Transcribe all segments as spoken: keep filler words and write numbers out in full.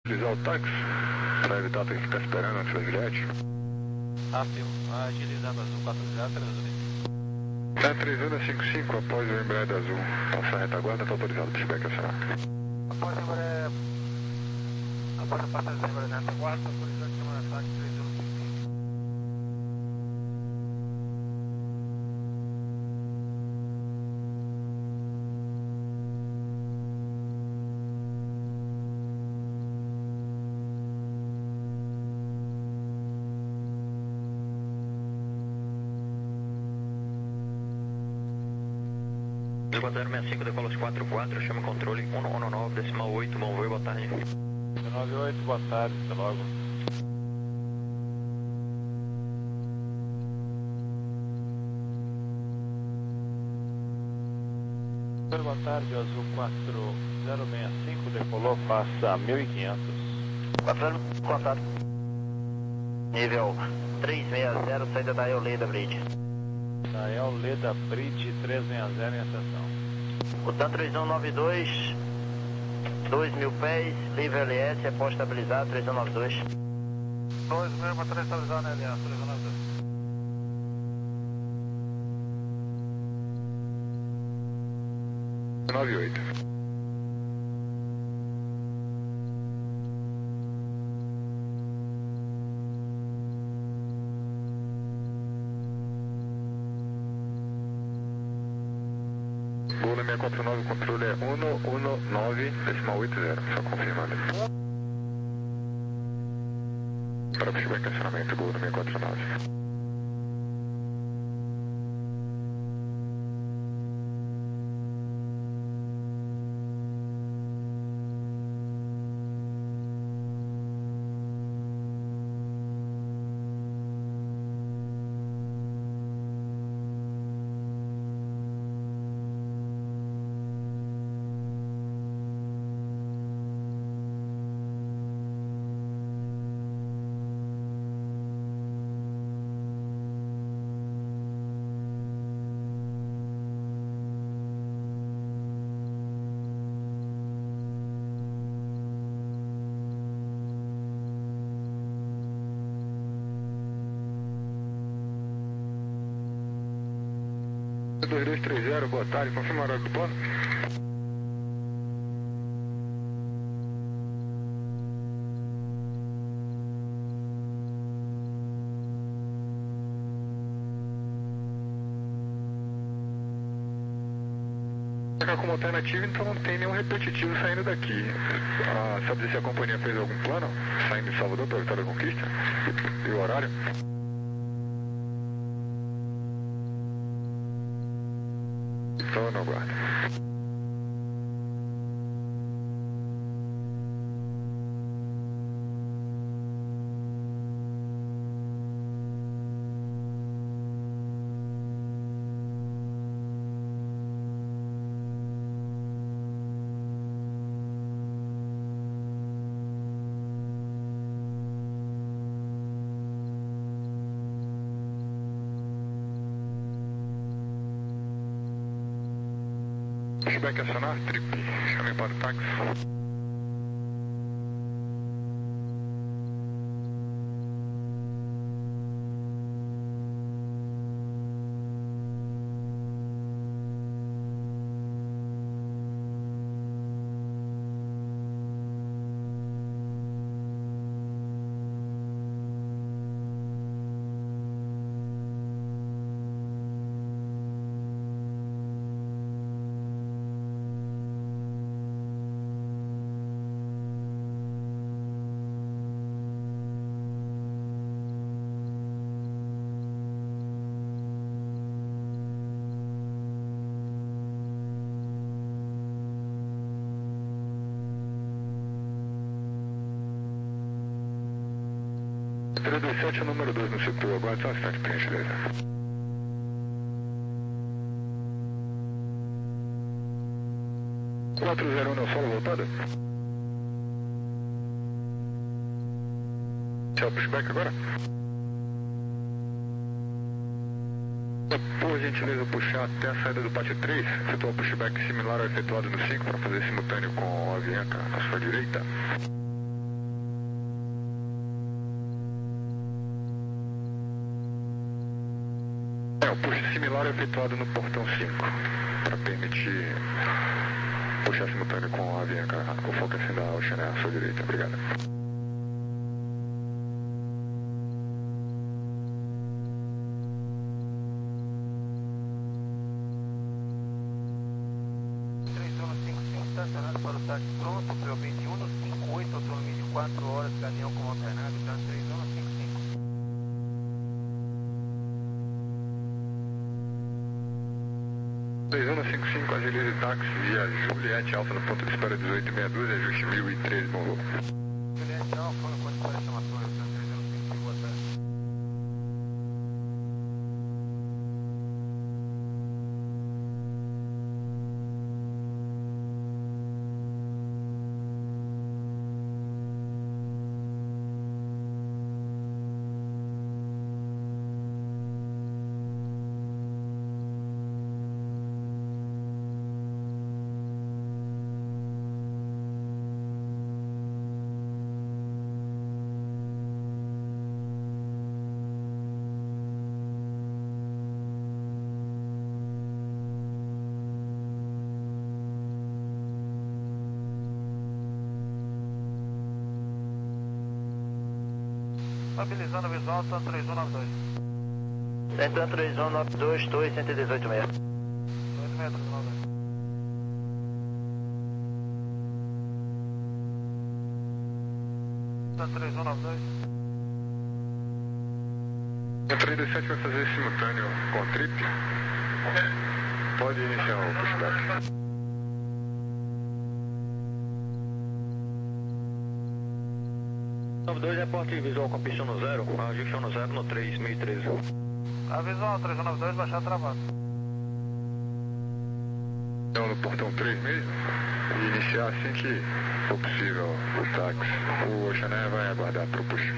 Utilizar o táxi para evitar ter que ficar esperando antes da Juliette. Afirmo, agilizado azul quatro zero três um. É três um cinco cinco, após o Embraer azul. Passar a retaguarda, está autorizado, pushback acionar. Após o Embraer, após a passagem do Embraer na retaguarda, está autorizado a chamar ataque três um cinco cinco. Equador sessenta e cinco, decola quatro quatro, chama controle um um nove, decimal oito, bom voo, boa tarde. nove oito, boa tarde, até logo. Boa tarde, azul quatro zero seis cinco, decolou, passa mil e quinhentos. quatro zero, boa tarde. Nível três seis zero, saída da Eoleda Bridge. Da Eoleda Bridge três seis zero em ascensão. O TAM três um nove dois, dois mil pés, livre L S, é pós estabilizado, três um nove dois. dois mil, para três estabilizado na L S, três um nove dois. nove oito. Gol na seis quatro nove, controle é um um nove, decimal oito zero, só confirmando. Para pushback acionamento, gol na seis quatro nove. dois dois três zero, boa tarde, confirma o horário do plano. Como alternativa, então não tem nenhum repetitivo saindo daqui. Ah, sabe dizer se a companhia fez algum plano saindo de Salvador para Vitória da Conquista? E o horário? Só no aguardo. Pushback acionar, trip, chamem para o táxi. três dois sete, número dois no setor, aguarde só um instante, por gentileza. quatro zero um no solo, voltada. Tchau, pushback agora. Por gentileza, puxar até a saída do pátio três, efetuar pushback similar ao efetuado no cinco para fazer simultâneo com a Avianca à sua direita. É, o push similar é efetuado no portão cinco, para permitir puxar simultâneo com a Avianca, o Focus da Ocean à sua direita. Obrigado. três um cinco cinco, estacionado para o táxi pronto, P O vinte e um, cinquenta e oito, autonomia de quatro horas, caminhão com alternado, então três um cinco cinco. três um cinco cinco, agilize táxi via Juliette Alfa no ponto de espera dezoito sessenta e dois, ajuste mil e treze, bom voo. Juliette Alfa no ponto de espera chamatório, então três um cinco cinco, boa tarde. Estabilizando o visual, tanto três um nove dois. Centro três um nove dois, dois, cento e dezoito meia. dois metros, nove dois. Tanto três um nove dois. O três dois sete vai fazer simultâneo com o trip. Pode iniciar o pushback. nove dois, reporte visual com pista no zero, ajuste no zero no três mil e treze. A visual três um nove dois, baixar travado. Então, no portão três mesmo, e iniciar assim que for possível o táxi. O Oceané vai aguardar para o push.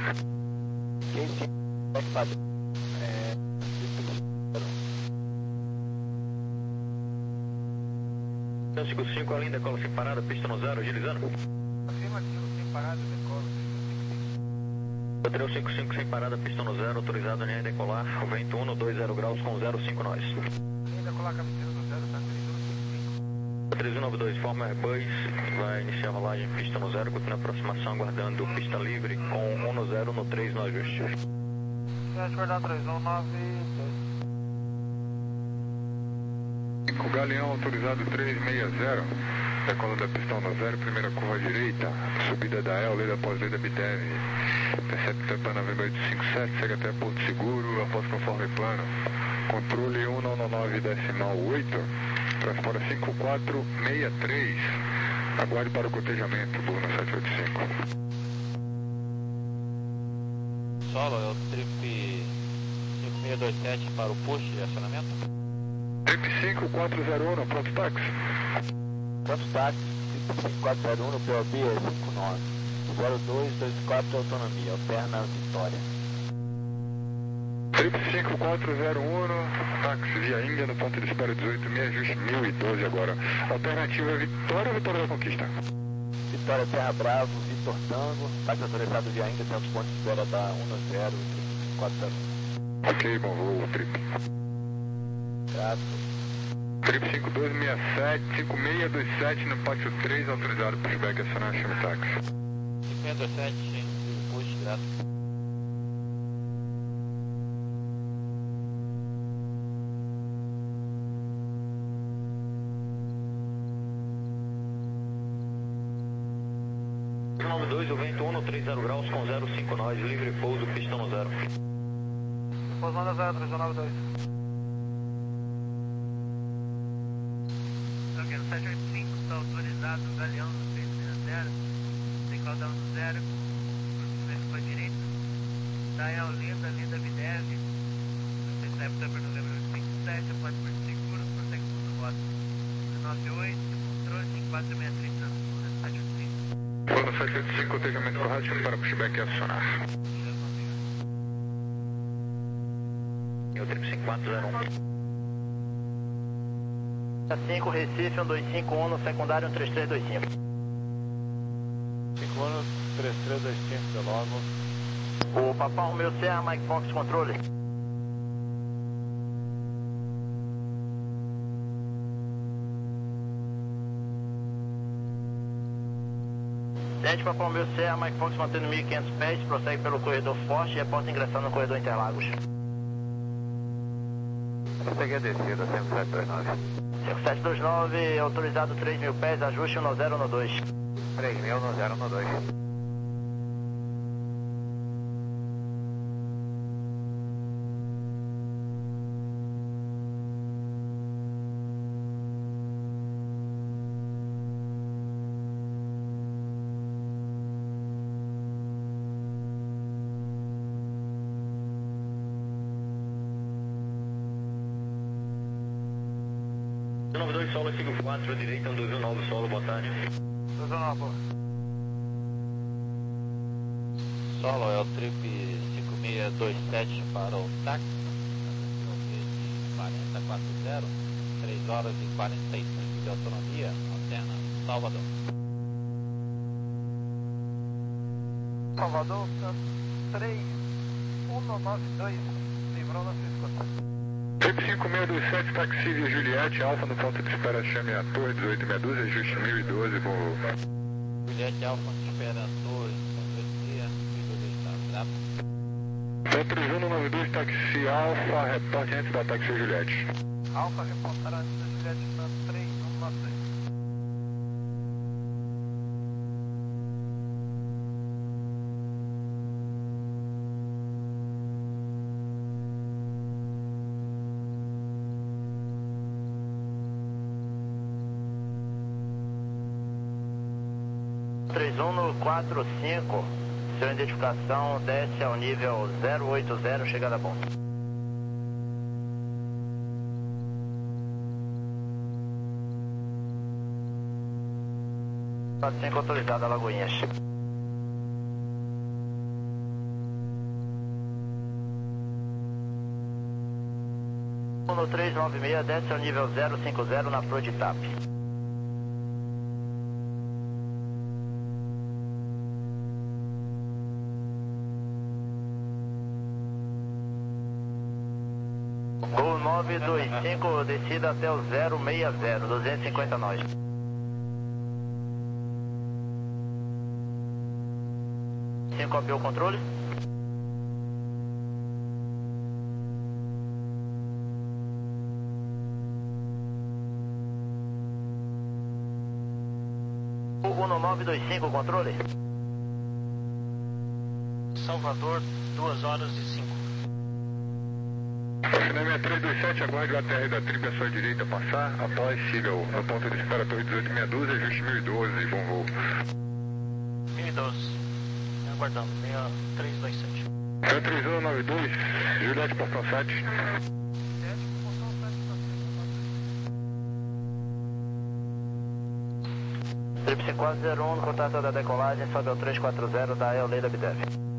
Então, cinco cinco, além da cola sem parada, pista no zero, agilizando. Afirmativo, sem parada, decola. Hotel cinco cinco sem parada, pista no zero, autorizado em decolar, vento um no dois zero graus com zero cinco nós. Linha decolar, cabeceira do zero, tá três um cinco cinco. três um nove dois, forma Airbus, vai iniciar a rolagem pista no zero, continua a aproximação, aguardando pista livre com um no zero no três no ajuste. Deixa eu guardar três um nove dois. O Galeão autorizado trezentos e sessenta, decola da pistão no zero, primeira curva à direita, subida da El, lei após lei da B T M. Intercepta Tempa Novembro oito cinco sete, segue até Porto Seguro, após conforme plano. Controle um nove nove decimal oito, transporta cinco quatro seis três. Aguarde para o cotejamento, Burno sete oito cinco. Solo, é o trip cinco seis dois sete para o push de acionamento. Trip cinco quatro zero um, pronto táxi. Pronto táxi, cinco quatro zero um no P O B é cinco nove. zero dois dois quatro autonomia, alterna Vitória. Trip cinco quatro zero um, táxi via Índia no ponto de espera dezoito meia, ajuste mil e doze agora. Alternativa é Vitória ou Vitória da Conquista? Vitória Terra Bravo, Vitor Tango, táxi autorizado via Índia, tem os pontos de espera da um no zero, cinco quatro zero um. Ok, bom voo, Trip. Graças. Trip cinco dois seis sete, cinco seis dois sete no pátio três, autorizado pushback, acionar chama táxi. cinco seis dois sete, push, graças. nove dois, o vento um no três zero graus com zero cinco nós, livre pouso, pista no zero. Pousando zero três um nove dois. Ok, no sete oito cinco está autorizado o Galeão no seis zero, decolar no zero, com a direita, está em Olinda, Linda Videve, intercepta para novembro cinco sete, pode por seguro, prossegue segundo voto. nove oito, controle cinco quatro seis três, sete oito cinco. Plano sete oito cinco, cotejamento correto para pushback e acionar. E o trip cinco quatro zero um. cinco Recife, um dois cinco um no secundário, um três três dois cinco. cinco um, três três dois cinco, de logo. O Papão Romeu Serra, Mike Fox, controle. Sete para Palmeiras C, a Mike Fox mantendo mil e quinhentos pés, prossegue pelo corredor Forte e reporta ingressando no corredor Interlagos. Prossegue a descida, cinco sete dois nove. cinco sete dois nove, autorizado três mil pés, ajuste um zero um dois. três mil, um zero um dois. nove dois solo, sigo quatro à direita, um dois um nove solo, boa tarde. dois um nove. Solo é o trip cinco seis dois sete para o táxi, de quarenta a quarenta, três horas e quarenta e cinco de autonomia, alterna Salvador. Salvador, três um nove dois, livrou na sua escuta. Trip cinco seis dois sete, táxi via Juliette, Alfa no ponto de espera, chame a torre dezoito meia dúzia, ajuste mil e doze, voo. Juliette Alfa espera a torre, mil e doze, três um nove dois, táxi Alfa, reporte antes da táxi Juliette. Alfa reportar antes da Juliette na três um nove dois. três um no quatro cinco, sua identificação desce ao nível zero oito zero, chegada a bom. quatro cinco autorizada, Lagoinhas. um no três nove seis, desce ao nível zero cinco zero na Pro de T A P. Gol nove dois cinco, descida até o zero seis zero, duzentos e cinquenta nós. cinco copiou o controle. um nove dois cinco, controle. Salvador, duas horas e cinco. Cinema três dois sete, aguarde o A T R da Trip à sua direita passar, após siga o no ponto de espera torre dezoito meia dúzia, ajuste mil e doze, bom voo. mil e doze, aguardando, três dois sete. três um nove dois, Juliette, portão sete. Trip cinco quatro zero um, no contato da decolagem, sobe ao três quatro zero da El Leda Bidev.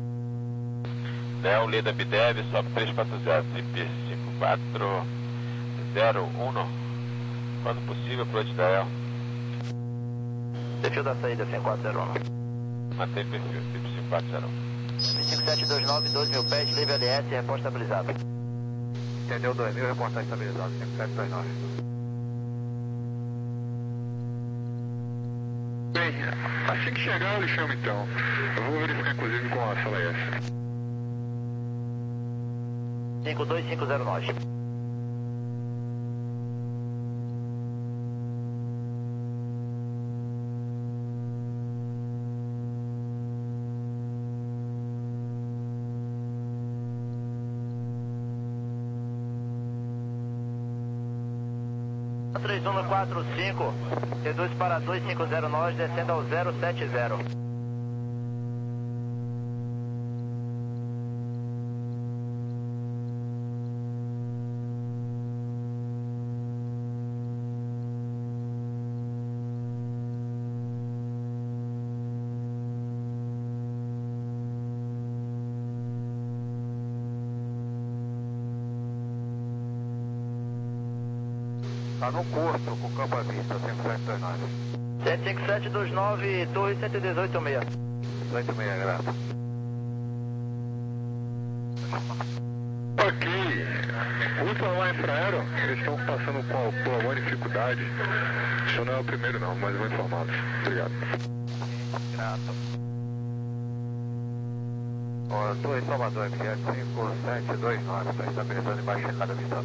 Del Leda Bidev, sobe três quatro zero, trip cinco quatro zero um, quando possível, pro de Dael. Perfil da saída cinco quatro zero um. Mantém perfil, trip cinco quatro zero um. cinco sete dois nove, doze mil pés, livre L S, reposta estabilizado. Entendeu, dois mil, reportagem estabilizado, cinco sete dois nove. Bem, assim que chegar eu lhe chamo então. Eu vou verificar inclusive com a sala S. cinco dois cinco zero nove. três um quatro cinco, T dois para dois cinco zero nove, descendo ao zero sete zero. Está no curso com campo à vista, cinco sete dois nove. sete cinco sete dois nove, torre cento e dezoito seis. dezoito seis, graças. Ok. Usa lá Infraero, eles estão passando com, por alguma dificuldade. Isso não é o primeiro não, mas vou informados. Obrigado. Grato. Ó, estou em Salvador, M G cinco sete dois nove, está estabilizando embaixo de cada visão.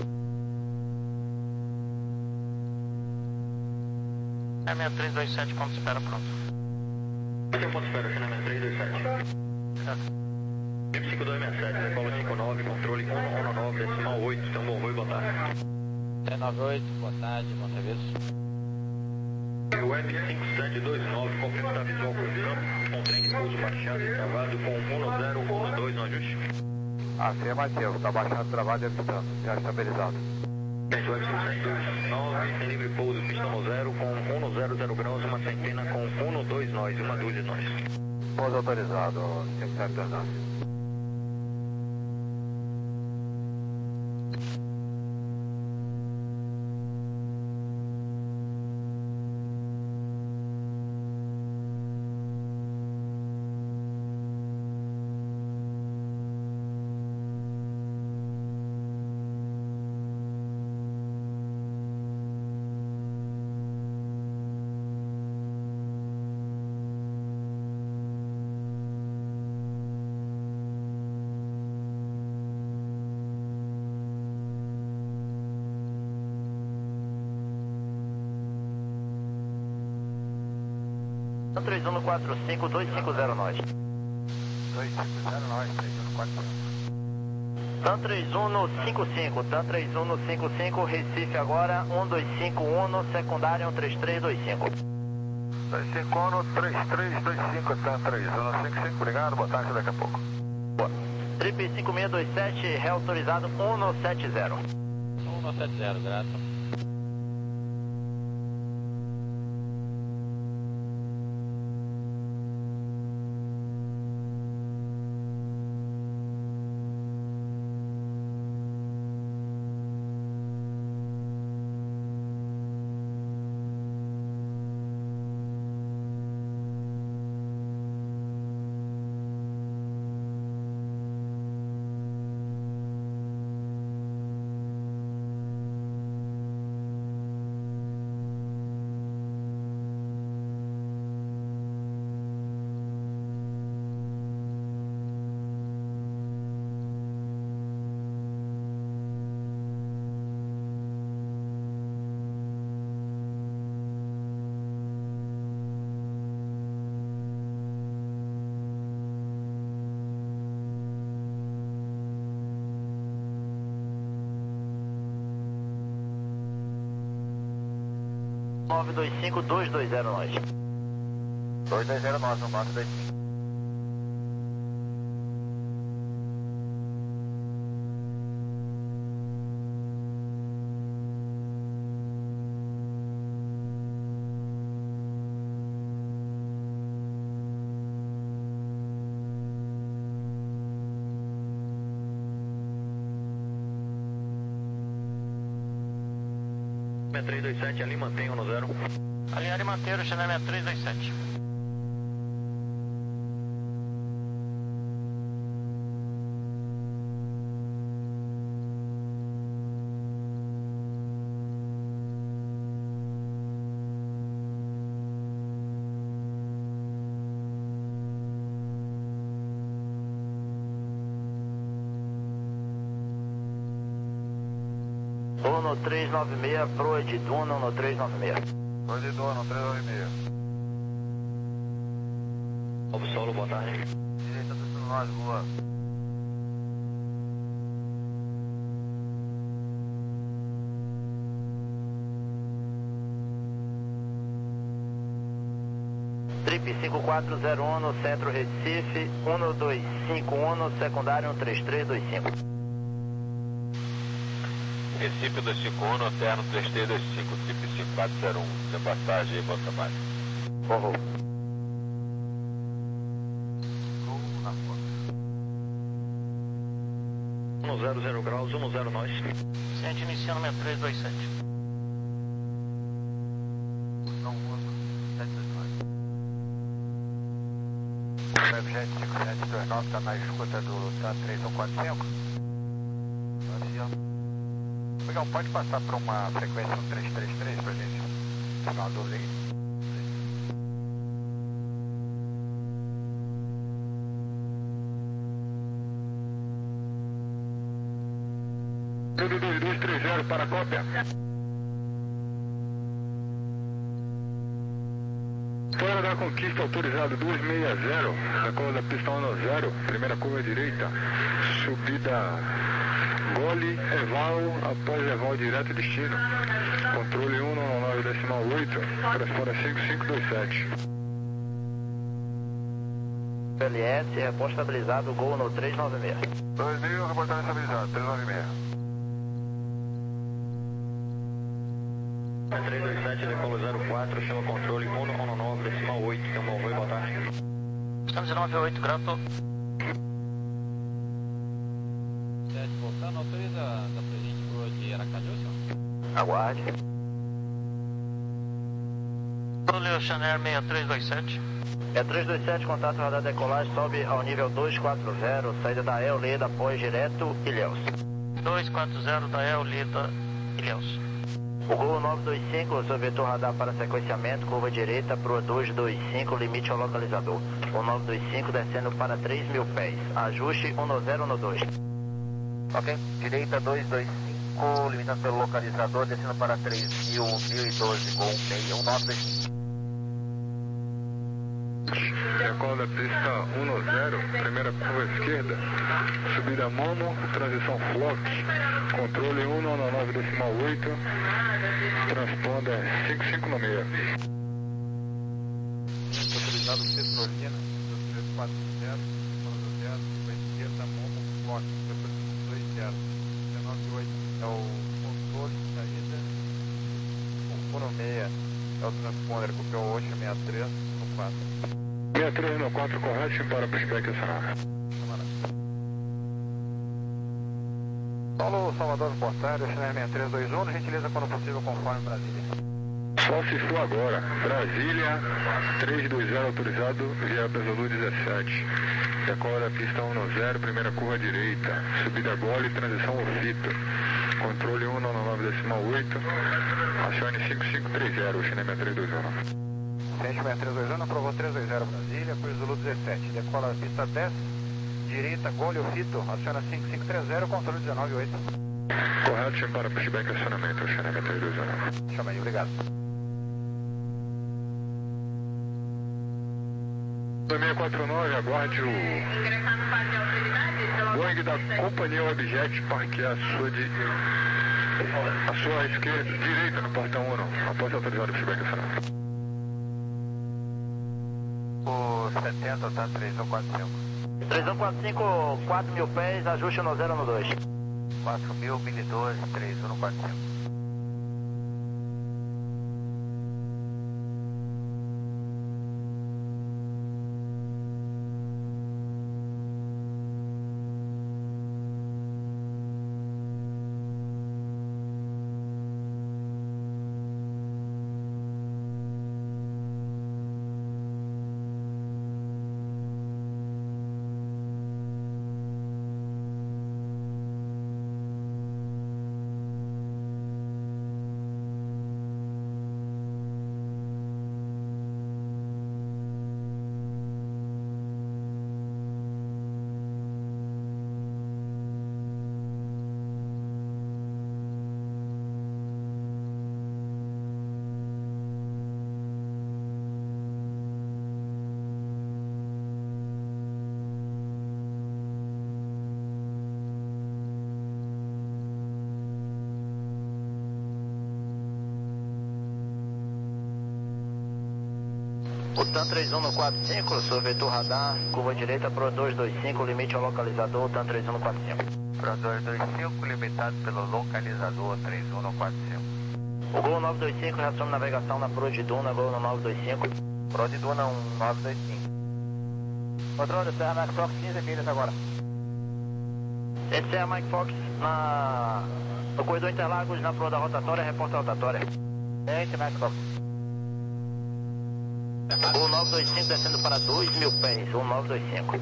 É sessenta e três vinte e sete, ponto de espera pronto. Esse é o ponto de espera, sessenta e três vinte e sete. Tipo cinco dois seis sete, Paulo cinco nove, controle um um nove, decimal oito, então bom voo e boa tarde. três nove oito, boa tarde, bom serviço. Web cinco sete dois nove, complementar visual com campo, com trem de pouso baixado e travado com um zero um dois no ajuste. Afirmativo, está baixando, travado e avistando, já estabilizado. Web cinco sete dois nove, tem livre pouso, pista no zero, com um zero zero graus, uma centena com um dois nós, uma dúzia de nós. Pouso autorizado, cinco sete dois nove. três um quatro cinco dois cinco zero nós. dois cinco zero nós, três um quatro cinco. TAM três um no cinco cinco, TAM três um no cinco cinco, Recife agora, um dois cinco um no secundário, um três três dois cinco. dois cinco um no três três dois cinco, TAM três um no cinco cinco, obrigado, boa tarde, daqui a pouco. Boa. Trip cinco seis dois sete, reautorizado um no sete zero. um no sete zero, grato. nove dois cinco dois dois zero nós. dois dois zero nove, no nove dois cinco. três dois sete, ali mantém um no zero. Alinhar e manter o Channel sessenta e três dois sete. Dono três nove seis, proa de Duna no três nove seis. Proa de Duna, três nove seis. Novo solo, boa tarde. Direita do nós, boa. Trip cinco quatro zero um no centro Recife, um dois cinco um no secundário, um três três dois cinco. Recife dois cinco um, no terno três três dois cinco, Trip cinco quatro zero um, sem passagem, bom trabalho. Vou, vou. um zero zero graus, um zero nós. Ciente iniciando sessenta e três dois sete. Não uso, sete dois nove. O Web Jet cinco sete dois nove está na escuta do TAM três um quatro cinco. Legal, pode passar para uma frequência um três três três para a gente tirar uma dúvida aí? Tudo dois dois três zero para a cópia. Fora da conquista, autorizado duzentos e sessenta, da cola da pista um zero, primeira curva direita, subida Gole, Eval, após Eval direto destino, controle um nove nove decimal oito, corresponde a cinco cinco dois sete. L S, reposto estabilizado, Gol no três nove seis. dois mil, reportagem estabilizado, três nove seis. três dois sete, decolo zero quatro, chama controle um nove nove decimal oito, tem um bom voo, boa tarde. Estamos em nove oito, grato. sete, voltando, autoriza da presente rua de Aracaju, senhor? Aguarde. Leo Chanel seis três dois sete. É três dois sete, contato radar decolagem, sobe ao nível dois quatro zero, saída da El Leda, após direto, Ilhéus. dois quatro zero da El Leda, Ilhéus. O Gol nove dois cinco, seu vetor radar para sequenciamento, curva direita, proa dois dois cinco, limite ao localizador. O nove dois cinco descendo para três mil pés. Ajuste um zero no dois. Ok, direita dois dois cinco, limitando pelo localizador, descendo para três mil, mil e doze, Gol um nove dois cinco. Decola da pista um zero, primeira curva esquerda, subida Momo, transição Flock, controle um nove nove decimal oito, transponda cinco cinco seis. Autorizado Petrolina, dois três quatro zero, zero zero, curva esquerda, Momo, Flock, depois dois zero, dezenove oito é o controle de saída, o um seis é o transponder, copiou oito seis três no quatro. seis três no quatro, correto, para o pushback acionar. Paulo Salvador Portário, Chanel seis três dois um, gentileza quando possível conforme Brasília. Só se for agora. Brasília, três dois zero autorizado, via Pesolu dezessete. Decola da pista um zero, primeira curva direita, subida Gole, transição Ofito. Controle um nove nove decimal oito, acione cinco cinco três zero, Chanel seis três dois um. Centro seis três dois um, aprovou três dois zero Brasília, Cruz Zulu dezessete. Decola da pista dez, direita, Gole, Ofito, aciona cinco cinco três zero, controle dezenove oito. Correto, chama para pushback acionamento, Chanel seis três dois um. Chama aí, obrigado. seis quatro nove, aguarde o Boeing da companhia Webjet parquear a sua, de... a sua esquerda, direita no portão um, após autorizar o pushback acionamento. O setenta tá três um quatro cinco. três um quatro cinco, quatro mil pés, ajuste um zero no dois. quatro mil, mil e doze, três um quatro cinco. O TAM três um no quatro cinco, seu vetor radar, curva direita, Pro dois dois cinco, limite ao localizador, TAM três um no quatro cinco. Pro dois dois cinco, limitado pelo localizador três um no quatro cinco. O Gol nove dois cinco, reação navegação na Pro de Duna, Gol no nove dois cinco. Pro de Duna um nove dois cinco. Controle, Serra Mike Fox quinze milhas agora. Esse Serra Mike Fox na... no corredor Interlagos, na Pro da rotatória, reporta a rotatória. Esse Mike Fox. O nove dois cinco descendo para dois mil pés, o nove dois cinco.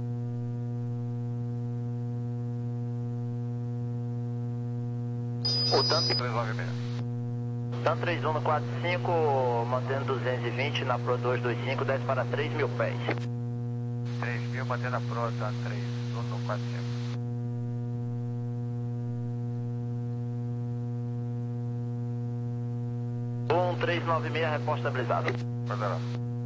O TAM três nove seis. TAM três um no quatro cinco, mantendo duzentos e vinte na Pro dois dois cinco, desce para três mil pés. três mil, mantendo a Pro, TAM três um no quatro cinco. um três nove seis, reporte estabilizado. Vai dar.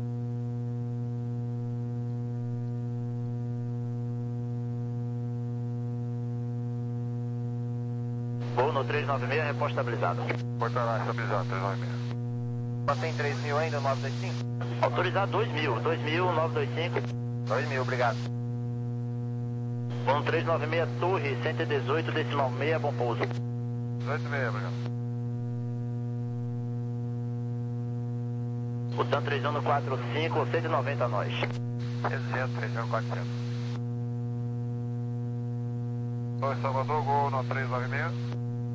Voo no três nove seis, reporte estabilizado. Vai dar, estabilizado, três nove seis. Mantém três mil ainda, nove dois cinco? Autorizado dois mil, dois mil, nove dois cinco. dois mil, obrigado. um três nove seis, Torre, cento e dezoito, decimal seis, bom pouso. dezoito seis, obrigado. O TAM três um quatro cinco, cento e noventa a nós. trezentos, três zero quatrocentos. dois Salvador, gol no três nove seis.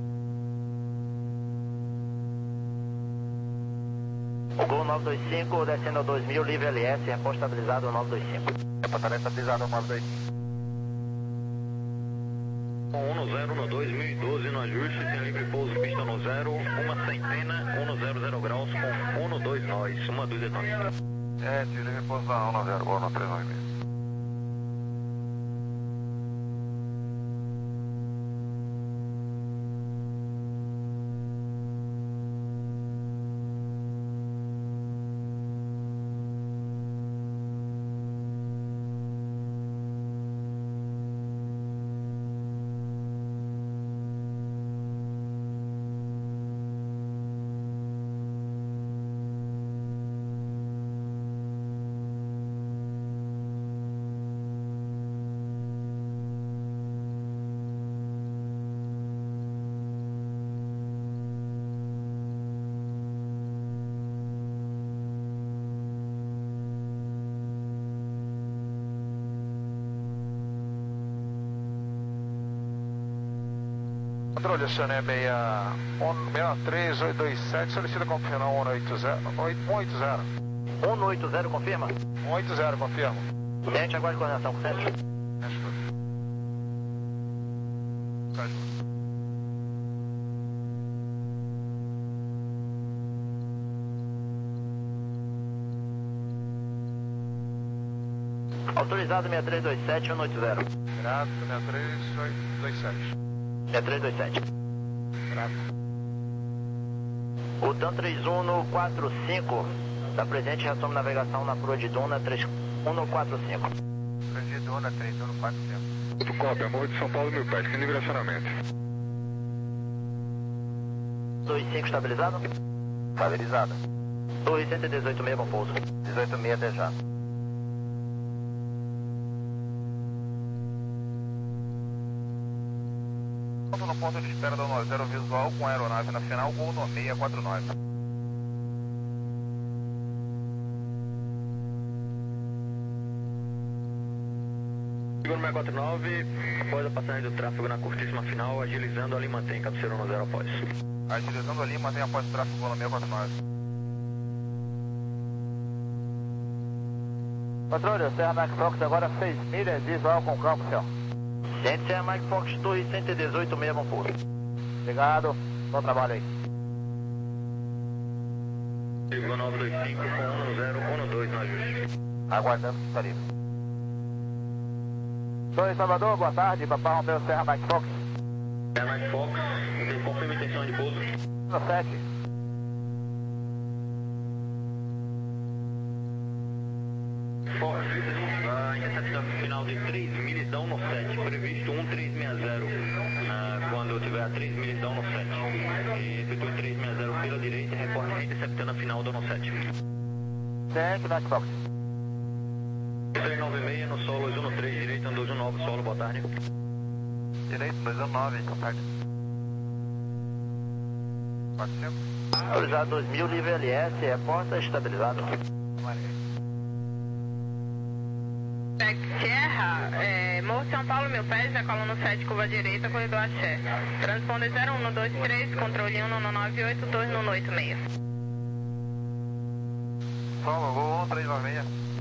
O Gol nove dois cinco, descendo a dois mil, livre L S, reposto estabilizado nove dois cinco. Reportaré estabilizado nove dois cinco. um no zero no dois mil e doze no ajuste, sem livre pouso, pista no zero, uma centena, um no zero zero graus com um no dois nós, uma dúzia de nós. É, tira livre pouso na um no zero, gol no três nove seis. Controle, Chanel seis três oito dois sete, solicita confirmação um oito zero. um oito zero. um oito zero, confirma? um oito zero, confirma. Gente, aguarde coordenação com o centro. Autorizado seis três dois sete, um oito zero. Grato, seis três oito dois sete. seis três dois sete. Grato. O TAM três um quatro cinco, está presente, reassume navegação na Cruz de Duna três um quatro cinco. Cruz de Duna três um quatro cinco. Cópia, Morro de São Paulo, mil pés, sem direcionamento. dois cinco estabilizado? Estabilizado. Torre cento e dezoito seis, bom pouso. dezoito seis até já. No ponto de espera da um zero visual com aeronave na final, gol no seis quatro nove. Seguro seis quatro nove, após a passagem do tráfego na curtíssima final, agilizando ali mantém cabeceira no zero após. Agilizando ali, mantém após o tráfego no seis quatro nove. Controle, Serra Max Fox agora seis milhas, visual com campo, senhor. Gente, Serra Max Fox, Torre cento e dezoito seis, bom pouso. Obrigado, bom trabalho aí. Chegou nove dois cinco com um no zero, um no dois no ajuste. Aguardando que está livre. Torre Salvador, boa tarde, Papai Romeu, Serra Max Fox. Serra Max Fox, confirma a intenção de pouso. No sete. Fox, a interceptação final de três milhas dá um no sete, previsto um três seis zero, ah, quando tiver a três milhas dá um no sete. E efetua três seis zero pela direita e reporta interceptando a final do no sete. Thank you, Max Fox. três nove seis no solo, dois um três, direito, dois um nove, solo, boa tarde. Direito, dois um nove, boa tarde. quatrocentos. Autorizado dois mil, livre L S, reporta estabilizado. Sierra, é, Morro São Paulo, mil pés, a coluna sete, curva direita, corredor Axé. Transponder zero um dois três, controle um no nove oito, torre no oito seis. Solo, gol um três nove seis.